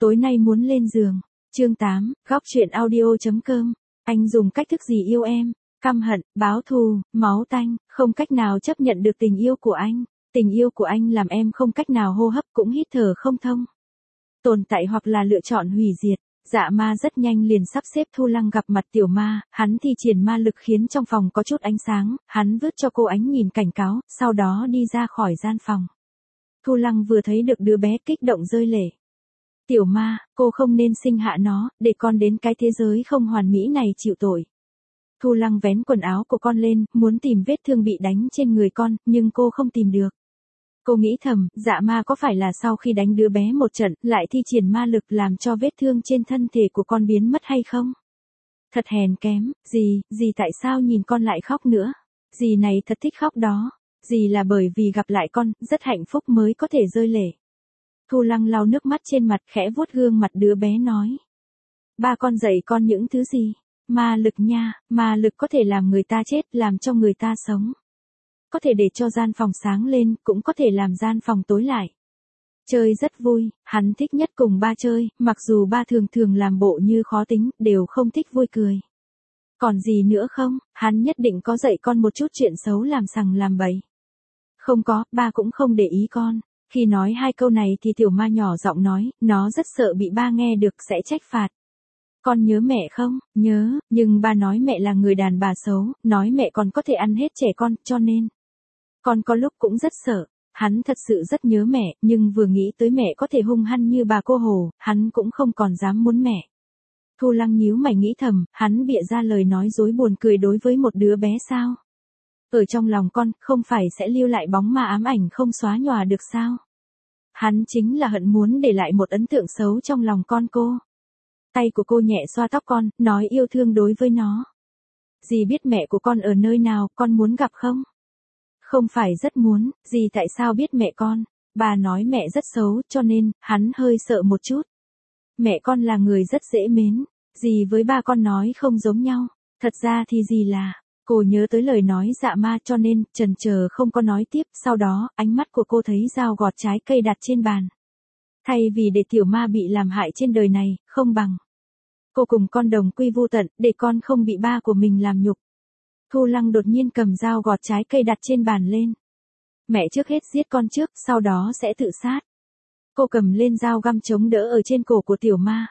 tối nay muốn lên giường. Chương 8, góc truyện audio.com. Anh dùng cách thức gì yêu em? Căm hận, báo thù, máu tanh, không cách nào chấp nhận được tình yêu của anh. Tình yêu của anh làm em không cách nào hô hấp cũng hít thở không thông. Tồn tại hoặc là lựa chọn hủy diệt. Dạ ma rất nhanh liền sắp xếp Thu Lăng gặp mặt tiểu ma, hắn thi triển ma lực khiến trong phòng có chút ánh sáng, hắn vứt cho cô ánh nhìn cảnh cáo, sau đó đi ra khỏi gian phòng. Thu Lăng vừa thấy được đứa bé kích động rơi lệ. Tiểu ma, cô không nên sinh hạ nó, để con đến cái thế giới không hoàn mỹ này chịu tội. Thu Lăng vén quần áo của con lên, muốn tìm vết thương bị đánh trên người con, nhưng cô không tìm được. Cô nghĩ thầm, dạ ma có phải là sau khi đánh đứa bé một trận, lại thi triển ma lực làm cho vết thương trên thân thể của con biến mất hay không? Thật hèn kém, dì tại sao nhìn con lại khóc nữa? Dì này thật thích khóc đó. Dì là bởi vì gặp lại con, rất hạnh phúc mới có thể rơi lệ. Thu Lăng lau nước mắt trên mặt khẽ vuốt gương mặt đứa bé nói. Ba con dạy con những thứ gì? Ma lực nha, ma lực có thể làm người ta chết, làm cho người ta sống. Có thể để cho gian phòng sáng lên, cũng có thể làm gian phòng tối lại. Chơi rất vui, hắn thích nhất cùng ba chơi, mặc dù ba thường thường làm bộ như khó tính, đều không thích vui cười. Còn gì nữa không, hắn nhất định có dạy con một chút chuyện xấu làm sằng làm bậy. Không có, ba cũng không để ý con. Khi nói hai câu này thì tiểu ma nhỏ giọng nói, nó rất sợ bị ba nghe được sẽ trách phạt. Con nhớ mẹ không? Nhớ, nhưng ba nói mẹ là người đàn bà xấu, nói mẹ còn có thể ăn hết trẻ con, cho nên. Con có lúc cũng rất sợ. Hắn thật sự rất nhớ mẹ, nhưng vừa nghĩ tới mẹ có thể hung hăng như bà cô Hồ, hắn cũng không còn dám muốn mẹ. Thu Lăng nhíu mày nghĩ thầm, hắn bịa ra lời nói dối buồn cười đối với một đứa bé sao? Ở trong lòng con, không phải sẽ lưu lại bóng ma ám ảnh không xóa nhòa được sao? Hắn chính là hận muốn để lại một ấn tượng xấu trong lòng con cô. Tay của cô nhẹ xoa tóc con, nói yêu thương đối với nó. Dì biết mẹ của con ở nơi nào, con muốn gặp không? Không phải rất muốn, dì tại sao biết mẹ con? Bà nói mẹ rất xấu, cho nên, hắn hơi sợ một chút. Mẹ con là người rất dễ mến, dì với ba con nói không giống nhau, thật ra thì dì là. Cô nhớ tới lời nói dạ ma cho nên, chần chờ không có nói tiếp, sau đó, ánh mắt của cô thấy dao gọt trái cây đặt trên bàn. Thay vì để tiểu ma bị làm hại trên đời này, không bằng. Cô cùng con đồng quy vu tận, để con không bị ba của mình làm nhục. Thu Lăng đột nhiên cầm dao gọt trái cây đặt trên bàn lên. Mẹ trước hết giết con trước, sau đó sẽ tự sát. Cô cầm lên dao găm chống đỡ ở trên cổ của tiểu ma.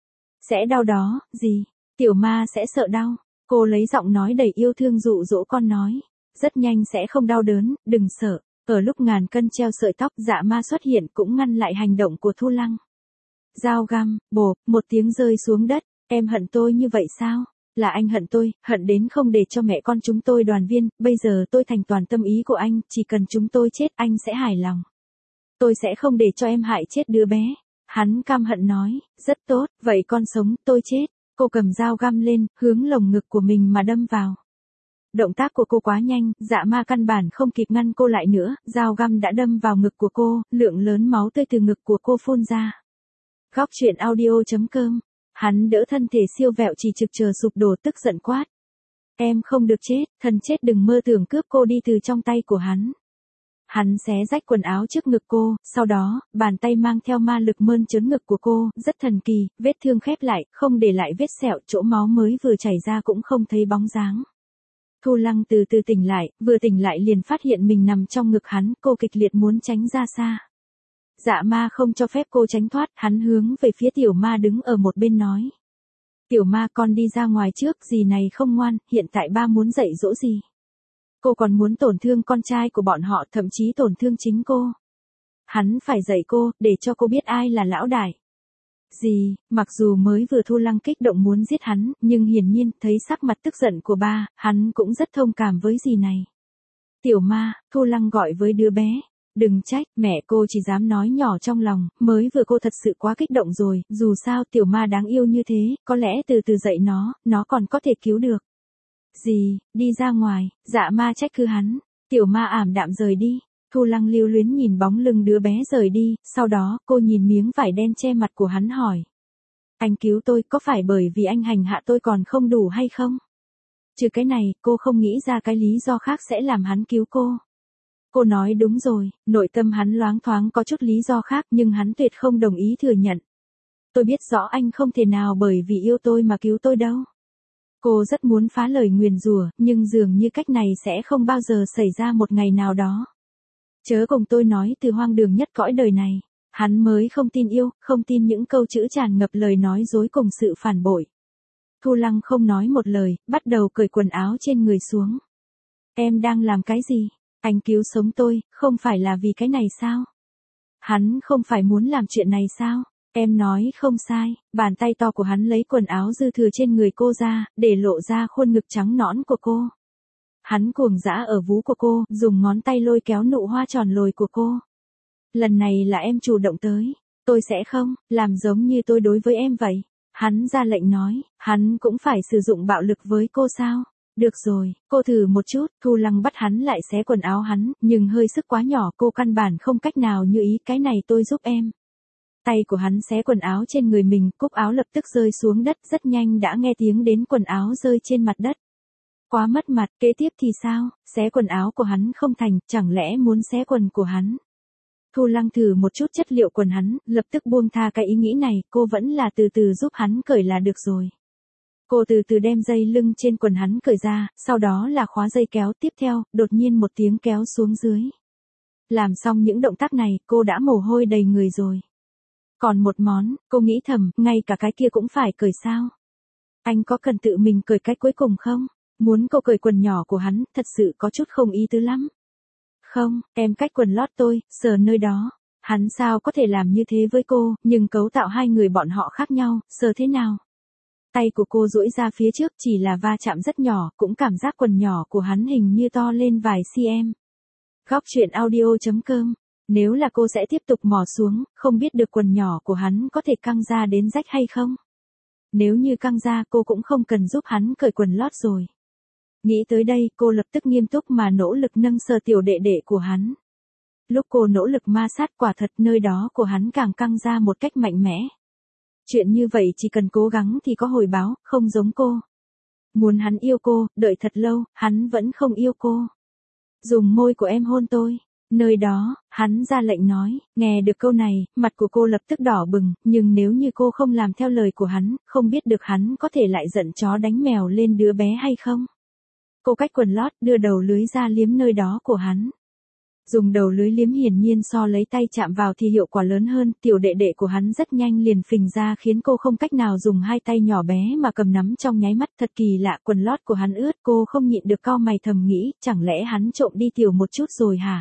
Sẽ đau đó, gì? Tiểu ma sẽ sợ đau. Cô lấy giọng nói đầy yêu thương dụ dỗ con nói. Rất nhanh sẽ không đau đớn, đừng sợ. Ở lúc ngàn cân treo sợi tóc, dạ ma xuất hiện cũng ngăn lại hành động của Thu Lăng. Dao găm, bộp, một tiếng rơi xuống đất. Em hận tôi như vậy sao? Là anh hận tôi, hận đến không để cho mẹ con chúng tôi đoàn viên, bây giờ tôi thành toàn tâm ý của anh, chỉ cần chúng tôi chết anh sẽ hài lòng. Tôi sẽ không để cho em hại chết đứa bé. Hắn căm hận nói, rất tốt, vậy con sống, tôi chết. Cô cầm dao găm lên, hướng lồng ngực của mình mà đâm vào. Động tác của cô quá nhanh, dạ ma căn bản không kịp ngăn cô lại nữa, dao găm đã đâm vào ngực của cô, lượng lớn máu tươi từ ngực của cô phun ra. Góc truyện audio.com. Hắn đỡ thân thể siêu vẹo chỉ trực chờ sụp đổ tức giận quát. Em không được chết, thần chết đừng mơ tưởng cướp cô đi từ trong tay của hắn. Hắn xé rách quần áo trước ngực cô, sau đó, bàn tay mang theo ma lực mơn trớn ngực của cô, rất thần kỳ, vết thương khép lại, không để lại vết sẹo, chỗ máu mới vừa chảy ra cũng không thấy bóng dáng. Thu Lăng từ từ tỉnh lại, vừa tỉnh lại liền phát hiện mình nằm trong ngực hắn, cô kịch liệt muốn tránh ra xa. Dạ ma không cho phép cô tránh thoát, hắn hướng về phía tiểu ma đứng ở một bên nói. Tiểu ma con đi ra ngoài trước, dì này không ngoan, hiện tại ba muốn dạy dỗ dì. Cô còn muốn tổn thương con trai của bọn họ, thậm chí tổn thương chính cô. Hắn phải dạy cô, để cho cô biết ai là lão đại. Dì, mặc dù mới vừa Thu Lăng kích động muốn giết hắn, nhưng hiển nhiên, thấy sắc mặt tức giận của ba, hắn cũng rất thông cảm với dì này. Tiểu ma, Thu Lăng gọi với đứa bé. Đừng trách, mẹ cô chỉ dám nói nhỏ trong lòng, mới vừa cô thật sự quá kích động rồi, dù sao tiểu ma đáng yêu như thế, có lẽ từ từ dạy nó còn có thể cứu được. Dì, đi ra ngoài, dạ ma trách cứ hắn, tiểu ma ảm đạm rời đi, Thu Lăng lưu luyến nhìn bóng lưng đứa bé rời đi, sau đó cô nhìn miếng vải đen che mặt của hắn hỏi. Anh cứu tôi có phải bởi vì anh hành hạ tôi còn không đủ hay không? Trừ cái này, cô không nghĩ ra cái lý do khác sẽ làm hắn cứu cô. Cô nói đúng rồi, nội tâm hắn loáng thoáng có chút lý do khác nhưng hắn tuyệt không đồng ý thừa nhận. tôi biết rõ anh không thể nào bởi vì yêu tôi mà cứu tôi đâu. Cô rất muốn phá lời nguyền rủa, nhưng dường như cách này sẽ không bao giờ xảy ra một ngày nào đó. Chớ cùng tôi nói từ hoang đường nhất cõi đời này. Hắn mới không tin yêu, không tin những câu chữ tràn ngập lời nói dối cùng sự phản bội. Thu Lăng không nói một lời, bắt đầu cởi quần áo trên người xuống. Em đang làm cái gì? Anh cứu sống tôi, không phải là vì cái này sao? Hắn không phải muốn làm chuyện này sao? Em nói không sai, bàn tay to của hắn lấy quần áo dư thừa trên người cô ra, để lộ ra khuôn ngực trắng nõn của cô. Hắn cuồng dã ở vú của cô, dùng ngón tay lôi kéo nụ hoa tròn lồi của cô. Lần này là em chủ động tới, tôi sẽ không, làm giống như tôi đối với em vậy. Hắn ra lệnh nói, hắn cũng phải sử dụng bạo lực với cô sao? Được rồi, cô thử một chút. Thu Lăng bắt hắn lại xé quần áo hắn, nhưng hơi sức quá nhỏ, cô căn bản không cách nào như ý, cái này tôi giúp em. Tay của hắn xé quần áo trên người mình, cúc áo lập tức rơi xuống đất, rất nhanh đã nghe tiếng đến quần áo rơi trên mặt đất. Quá mất mặt, kế tiếp thì sao? Xé quần áo của hắn không thành, chẳng lẽ muốn xé quần của hắn? Thu Lăng thử một chút chất liệu quần hắn, lập tức buông tha cái ý nghĩ này, cô vẫn là từ từ giúp hắn cởi là được rồi. Cô từ từ đem dây lưng trên quần hắn cởi ra, sau đó là khóa dây kéo, tiếp theo, đột nhiên một tiếng kéo xuống dưới. Làm xong những động tác này, cô đã mồ hôi đầy người rồi. Còn một món, cô nghĩ thầm, ngay cả cái kia cũng phải cởi sao? Anh có cần tự mình cởi cái cuối cùng không? Muốn cô cởi quần nhỏ của hắn, thật sự có chút không ý tứ lắm. Không, em cách quần lót tôi, sờ nơi đó. Hắn sao có thể làm như thế với cô, nhưng cấu tạo hai người bọn họ khác nhau, sờ thế nào? Tay của cô duỗi ra phía trước, chỉ là va chạm rất nhỏ, cũng cảm giác quần nhỏ của hắn hình như to lên vài cm. Góc truyện audio.com. Nếu là cô sẽ tiếp tục mò xuống, không biết được quần nhỏ của hắn có thể căng ra đến rách hay không? Nếu như căng ra, cô cũng không cần giúp hắn cởi quần lót rồi. Nghĩ tới đây, cô lập tức nghiêm túc mà nỗ lực nâng sờ tiểu đệ đệ của hắn. Lúc cô nỗ lực ma sát, quả thật nơi đó của hắn càng căng ra một cách mạnh mẽ. Chuyện như vậy chỉ cần cố gắng thì có hồi báo, không giống cô. Muốn hắn yêu cô, đợi thật lâu, hắn vẫn không yêu cô. Dùng môi của em hôn tôi. Nơi đó, hắn ra lệnh nói, nghe được câu này, mặt của cô lập tức đỏ bừng, nhưng nếu như cô không làm theo lời của hắn, không biết được hắn có thể lại giận chó đánh mèo lên đứa bé hay không. Cô cách quần lót, đưa đầu lưới ra liếm nơi đó của hắn. Dùng đầu lưới liếm hiển nhiên so lấy tay chạm vào thì hiệu quả lớn hơn, tiểu đệ đệ của hắn rất nhanh liền phình ra khiến cô không cách nào dùng hai tay nhỏ bé mà cầm nắm trong nháy mắt, thật kỳ lạ, quần lót của hắn ướt, cô không nhịn được cau mày thầm nghĩ, chẳng lẽ hắn trộm đi tiểu một chút rồi hả?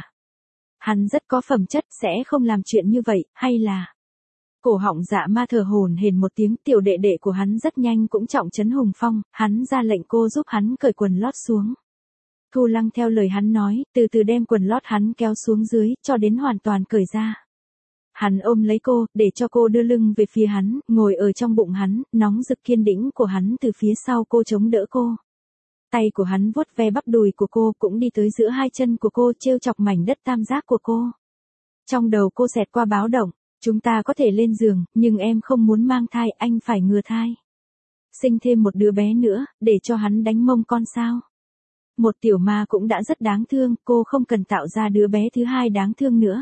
Hắn rất có phẩm chất, sẽ không làm chuyện như vậy, hay là... Cổ họng dạ ma thở hổn hển một tiếng, tiểu đệ đệ của hắn rất nhanh cũng trọng trấn hùng phong, hắn ra lệnh cô giúp hắn cởi quần lót xuống. Thu Lăng theo lời hắn nói, từ từ đem quần lót hắn kéo xuống dưới, cho đến hoàn toàn cởi ra. Hắn ôm lấy cô, để cho cô đưa lưng về phía hắn, ngồi ở trong bụng hắn, nóng rực kiên đĩnh của hắn từ phía sau cô chống đỡ cô. Tay của hắn vuốt ve bắp đùi của cô, cũng đi tới giữa hai chân của cô, trêu chọc mảnh đất tam giác của cô. Trong đầu cô xẹt qua báo động, chúng ta có thể lên giường, nhưng em không muốn mang thai, anh phải ngừa thai. Sinh thêm một đứa bé nữa, để cho hắn đánh mông con sao. Một tiểu ma cũng đã rất đáng thương, cô không cần tạo ra đứa bé thứ hai đáng thương nữa.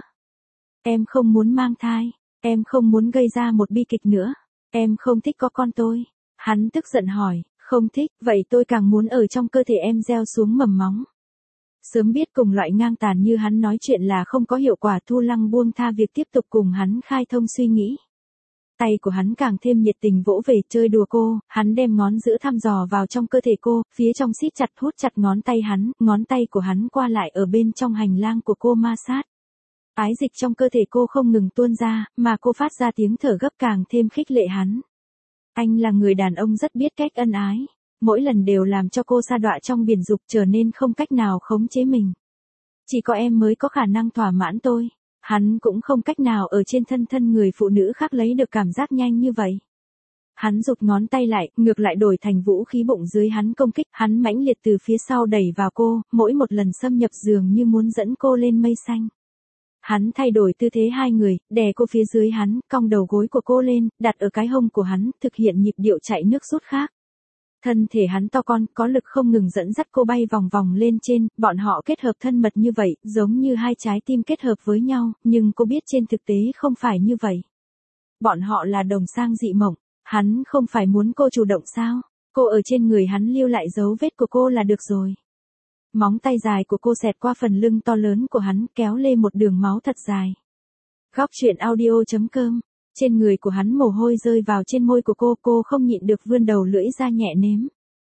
Em không muốn mang thai, em không muốn gây ra một bi kịch nữa, em không thích có con tôi. Hắn tức giận hỏi, không thích, vậy tôi càng muốn ở trong cơ thể em gieo xuống mầm móng. Sớm biết cùng loại ngang tàn như hắn nói chuyện là không có hiệu quả, Thu Lăng buông tha việc tiếp tục cùng hắn khai thông suy nghĩ. Tay của hắn càng thêm nhiệt tình vỗ về chơi đùa cô, hắn đem ngón giữa thăm dò vào trong cơ thể cô, phía trong siết chặt hút chặt ngón tay hắn, ngón tay của hắn qua lại ở bên trong hành lang của cô ma sát. Ái dịch trong cơ thể cô không ngừng tuôn ra, mà cô phát ra tiếng thở gấp càng thêm khích lệ hắn. Anh là người đàn ông rất biết cách ân ái, mỗi lần đều làm cho cô sa đọa trong biển dục, trở nên không cách nào khống chế mình. Chỉ có em mới có khả năng thỏa mãn tôi. Hắn cũng không cách nào ở trên thân người phụ nữ khác lấy được cảm giác nhanh như vậy. Hắn giục ngón tay lại, ngược lại đổi thành vũ khí bụng dưới hắn công kích, hắn mãnh liệt từ phía sau đẩy vào cô, mỗi một lần xâm nhập giường như muốn dẫn cô lên mây xanh. Hắn thay đổi tư thế hai người, đè cô phía dưới hắn, cong đầu gối của cô lên, đặt ở cái hông của hắn, thực hiện nhịp điệu chạy nước rút khác. Thân thể hắn to con, có lực không ngừng dẫn dắt cô bay vòng vòng lên trên, bọn họ kết hợp thân mật như vậy, giống như hai trái tim kết hợp với nhau, nhưng cô biết trên thực tế không phải như vậy. bọn họ là đồng sang dị mộng, hắn không phải muốn cô chủ động sao, cô ở trên người hắn lưu lại dấu vết của cô là được rồi. Móng tay dài của cô xẹt qua phần lưng to lớn của hắn kéo lên một đường máu thật dài. Góc truyện audio.com, trên người của hắn mồ hôi rơi vào trên môi của cô không nhịn được vươn đầu lưỡi ra nhẹ nếm.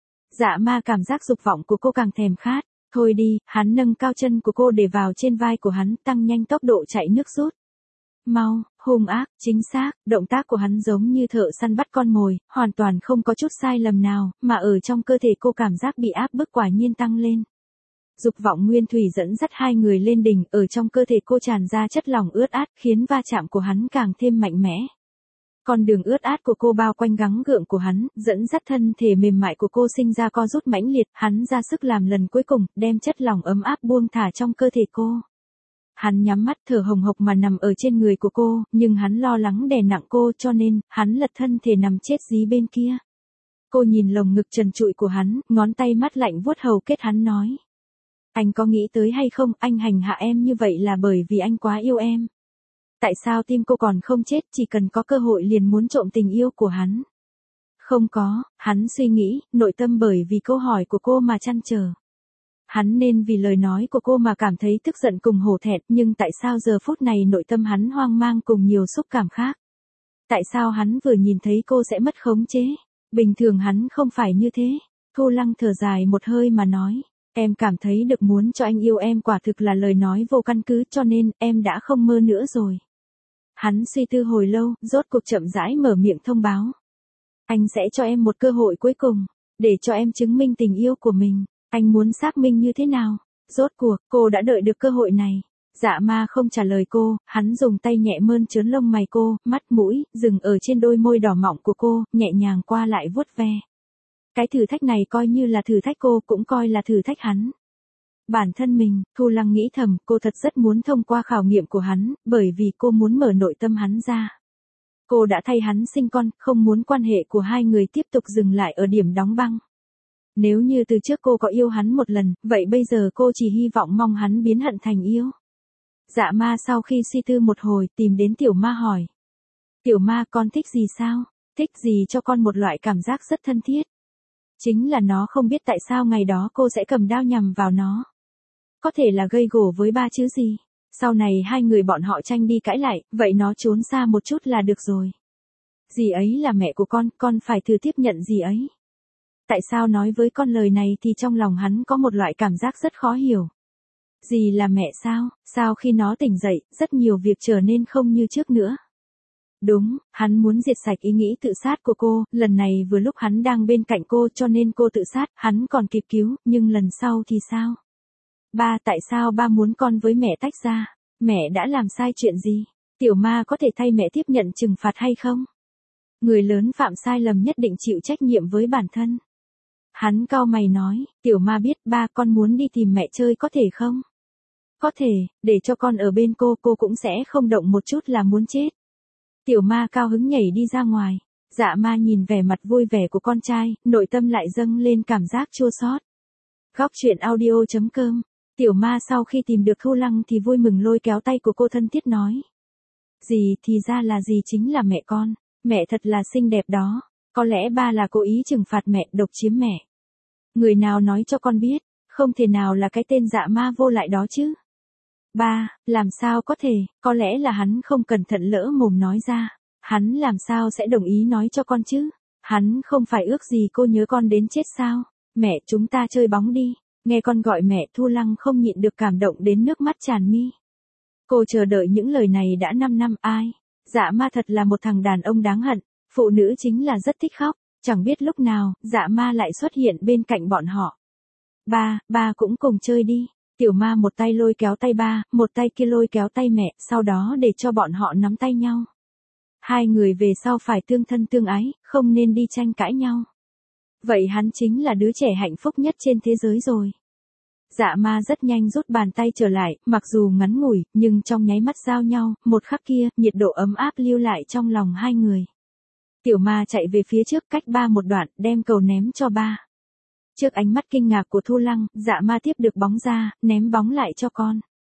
Dạ ma cảm giác dục vọng của cô càng thèm khát, thôi đi, hắn nâng cao chân của cô để vào trên vai của hắn tăng nhanh tốc độ chạy nước rút. Mau, hung ác, chính xác, động tác của hắn giống như thợ săn bắt con mồi, hoàn toàn không có chút sai lầm nào, mà ở trong cơ thể cô cảm giác bị áp bức quả nhiên tăng lên. Dục vọng nguyên thủy dẫn dắt hai người lên đỉnh, ở trong cơ thể cô tràn ra chất lỏng ướt át, khiến va chạm của hắn càng thêm mạnh mẽ. Con đường ướt át của cô bao quanh gắng gượng của hắn, dẫn dắt thân thể mềm mại của cô sinh ra co rút mãnh liệt, hắn ra sức làm lần cuối cùng, đem chất lỏng ấm áp buông thả trong cơ thể cô. Hắn nhắm mắt thở hồng hộc mà nằm ở trên người của cô, nhưng hắn lo lắng đè nặng cô cho nên, hắn lật thân thể nằm chết dí bên kia. Cô nhìn lồng ngực trần trụi của hắn, ngón tay mắt lạnh vuốt hầu kết hắn nói. Anh có nghĩ tới hay không, anh hành hạ em như vậy là bởi vì anh quá yêu em. Tại sao tim cô còn không chết, chỉ cần có cơ hội liền muốn trộm tình yêu của hắn? Không có, hắn suy nghĩ, nội tâm bởi vì câu hỏi của cô mà trăn trở. Hắn nên vì lời nói của cô mà cảm thấy tức giận cùng hổ thẹn, nhưng tại sao giờ phút này nội tâm hắn hoang mang cùng nhiều xúc cảm khác? Tại sao hắn vừa nhìn thấy cô sẽ mất khống chế? Bình thường hắn không phải như thế. Thu Lăng thở dài một hơi mà nói. Em cảm thấy được muốn cho anh yêu em quả thực là lời nói vô căn cứ cho nên em đã không mơ nữa rồi. Hắn suy tư hồi lâu, rốt cuộc chậm rãi mở miệng thông báo. Anh sẽ cho em một cơ hội cuối cùng, để cho em chứng minh tình yêu của mình. Anh muốn xác minh như thế nào? Rốt cuộc, cô đã đợi được cơ hội này. Dạ ma không trả lời cô, hắn dùng tay nhẹ mơn trớn lông mày cô, mắt mũi, dừng ở trên đôi môi đỏ mọng của cô, nhẹ nhàng qua lại vuốt ve. Cái thử thách này coi như là thử thách cô cũng coi là thử thách hắn. Bản thân mình, Thu Lăng nghĩ thầm, cô thật rất muốn thông qua khảo nghiệm của hắn, bởi vì cô muốn mở nội tâm hắn ra. Cô đã thay hắn sinh con, không muốn quan hệ của hai người tiếp tục dừng lại ở điểm đóng băng. Nếu như từ trước cô có yêu hắn một lần, vậy bây giờ cô chỉ hy vọng mong hắn biến hận thành yêu. Dạ ma sau khi suy tư một hồi, tìm đến tiểu ma hỏi. Tiểu ma con thích gì sao? Thích gì cho con một loại cảm giác rất thân thiết. Chính là nó không biết tại sao ngày đó cô sẽ cầm đao nhằm vào nó. Có thể là gây gổ với ba chứ gì. Sau này hai người bọn họ tranh đi cãi lại, vậy nó trốn xa một chút là được rồi. Dì ấy là mẹ của con phải thử tiếp nhận dì ấy. Tại sao nói với con lời này thì trong lòng hắn có một loại cảm giác rất khó hiểu. Dì là mẹ sao, sao khi nó tỉnh dậy, rất nhiều việc trở nên không như trước nữa. Đúng, hắn muốn diệt sạch ý nghĩ tự sát của cô, lần này vừa lúc hắn đang bên cạnh cô cho nên cô tự sát, hắn còn kịp cứu, nhưng lần sau thì sao? Ba, tại sao ba muốn con với mẹ tách ra? Mẹ đã làm sai chuyện gì? Tiểu ma có thể thay mẹ tiếp nhận trừng phạt hay không? Người lớn phạm sai lầm nhất định chịu trách nhiệm với bản thân. Hắn cau mày nói, tiểu ma biết ba con muốn đi tìm mẹ chơi có thể không? Có thể, để cho con ở bên cô cũng sẽ không động một chút là muốn chết. Tiểu ma cao hứng nhảy đi ra ngoài. Dạ ma nhìn vẻ mặt vui vẻ của con trai, nội tâm lại dâng lên cảm giác chua xót. Góc truyện audio.com. Tiểu ma sau khi tìm được Thu Lăng thì vui mừng lôi kéo tay của cô thân thiết nói. Dì thì ra là dì chính là mẹ con. Mẹ thật là xinh đẹp đó. Có lẽ ba là cố ý trừng phạt mẹ, độc chiếm mẹ. Người nào nói cho con biết, không thể nào là cái tên dạ ma vô lại đó chứ. Ba, làm sao có thể, có lẽ là hắn không cẩn thận lỡ mồm nói ra. Hắn làm sao sẽ đồng ý nói cho con chứ? Hắn không phải ước gì cô nhớ con đến chết sao? Mẹ chúng ta chơi bóng đi. Nghe con gọi mẹ Thu Lăng không nhịn được cảm động đến nước mắt tràn mi. Cô chờ đợi những lời này đã 5 năm ai. Dạ ma thật là một thằng đàn ông đáng hận. Phụ nữ chính là rất thích khóc. Chẳng biết lúc nào, dạ ma lại xuất hiện bên cạnh bọn họ. Ba cũng cùng chơi đi. Tiểu ma một tay lôi kéo tay ba, một tay kia lôi kéo tay mẹ, sau đó để cho bọn họ nắm tay nhau. Hai người về sau phải tương thân tương ái, không nên đi tranh cãi nhau. Vậy hắn chính là đứa trẻ hạnh phúc nhất trên thế giới rồi. Dạ ma rất nhanh rút bàn tay trở lại, mặc dù ngắn ngủi, nhưng trong nháy mắt giao nhau, một khắc kia, nhiệt độ ấm áp lưu lại trong lòng hai người. Tiểu ma chạy về phía trước cách ba một đoạn, đem cầu ném cho ba. Trước ánh mắt kinh ngạc của Thu Lăng, dạ ma tiếp được bóng ra, ném bóng lại cho con.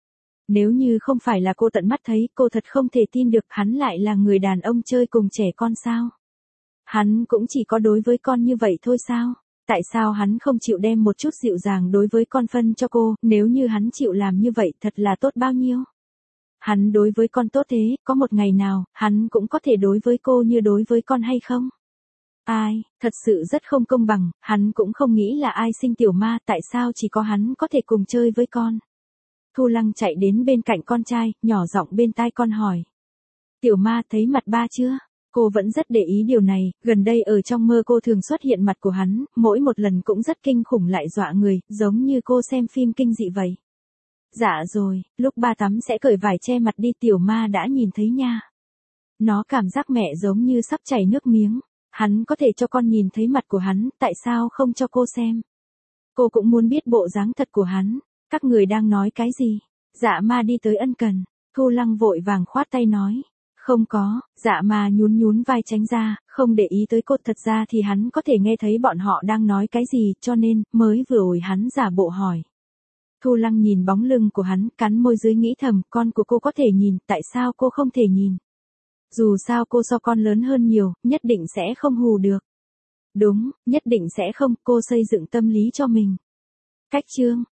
Nếu như không phải là cô tận mắt thấy, cô thật không thể tin được hắn lại là người đàn ông chơi cùng trẻ con sao. Hắn cũng chỉ có đối với con như vậy thôi sao? Tại sao hắn không chịu đem một chút dịu dàng đối với con phân cho cô, nếu như hắn chịu làm như vậy thật là tốt bao nhiêu? Hắn đối với con tốt thế, có một ngày nào, hắn cũng có thể đối với cô như đối với con hay không? Ai, thật sự rất không công bằng, hắn cũng không nghĩ là ai sinh tiểu ma, tại sao chỉ có hắn có thể cùng chơi với con. Thu Lăng chạy đến bên cạnh con trai, nhỏ giọng bên tai con hỏi. Tiểu ma thấy mặt ba chưa? Cô vẫn rất để ý điều này, gần đây ở trong mơ cô thường xuất hiện mặt của hắn, mỗi một lần cũng rất kinh khủng lại dọa người, giống như cô xem phim kinh dị vậy. Dạ rồi, lúc ba tắm sẽ cởi vải che mặt đi, tiểu ma đã nhìn thấy nha. Nó cảm giác mẹ giống như sắp chảy nước miếng. Hắn có thể cho con nhìn thấy mặt của hắn, tại sao không cho cô xem? Cô cũng muốn biết bộ dáng thật của hắn. Các người đang nói cái gì? Dạ ma đi tới ân cần. Thu Lăng vội vàng khoát tay nói. Không có, dạ ma nhún nhún vai tránh ra, không để ý tới cô. Thật ra thì hắn có thể nghe thấy bọn họ đang nói cái gì, cho nên, mới vừa rồi hắn giả bộ hỏi. Thu Lăng nhìn bóng lưng của hắn, cắn môi dưới nghĩ thầm, con của cô có thể nhìn, tại sao cô không thể nhìn? Dù sao cô so con lớn hơn nhiều, nhất định sẽ không hù được. Đúng, nhất định sẽ không, cô xây dựng tâm lý cho mình. Cách chương